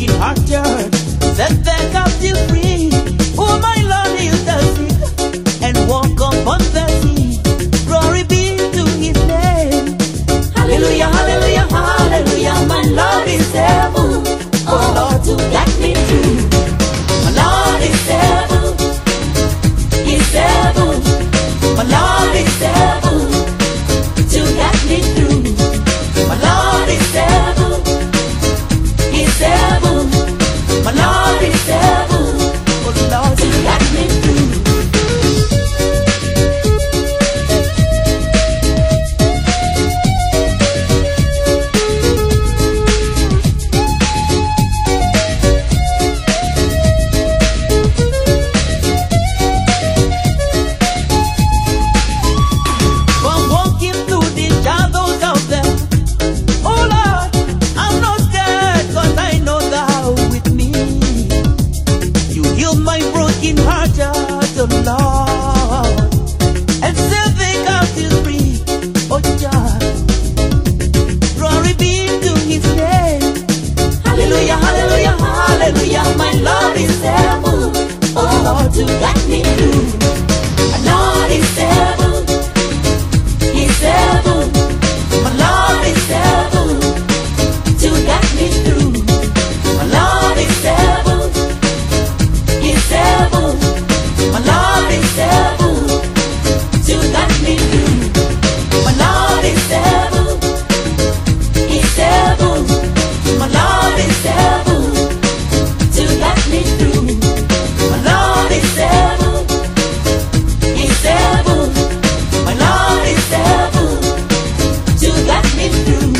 broken-hearted, set the captive free. Oh, my Lord, heal the sick and walk upon the sea. Glory be to His name. Hallelujah, hallelujah, hallelujah. My Lord is able, oh Lord, to get me through. My Lord is able, He's able. My Lord is able to get me through. My Lord is able, He's able. My Lord is able, oh Lord, to get me through. From walking through the shadows out there, oh Lord, I'm not scared 'cause I know Thou with me. You heal my broken heart, oh Lord, and set the captives free, oh God. Glory be to His name. Hallelujah, hallelujah, hallelujah. My Lord is able, oh Lord, to get me through. My Lord is able, He's able. My Lord is able to get me through. My Lord is able, He's able. My Lord is able to get me through. My Lord is able, He's able. My Lord is able to get me through. My Lord is able, He's able. My Lord is able to get me through.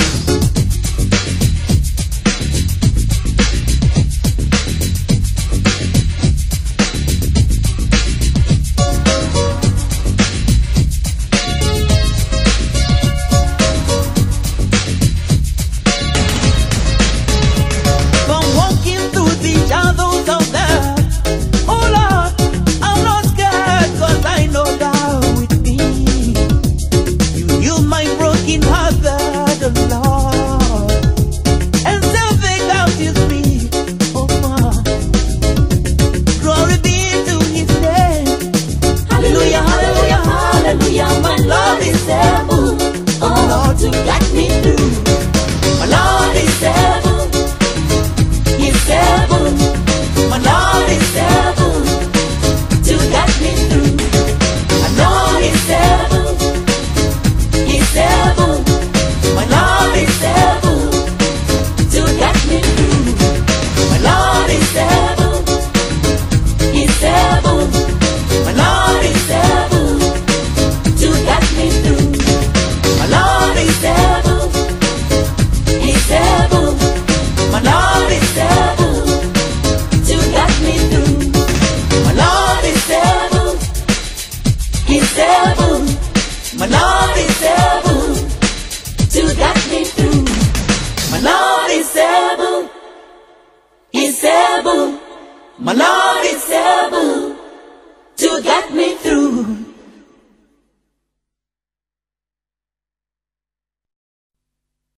From walking through the shadows of death, oh Lord, I'm not scared 'cause I know Thou with me. You heal my broken heart, oh Lord, and set the captives free, oh God. Glory be to His name. Hallelujah, hallelujah, hallelujah. My Lord is able, oh Lord, to get me through. My Lord is able, He's able. My Lord is able to get me through. My Lord is able, He's able. My Lord is able to get me through. My Lord is able, He's able. My Lord is able to get me through. My Lord is able, He's able. My Lord is able to get me through. My Lord is able, He's able. My Lord is able to get me through. My Lord is able, He's able. My Lord is able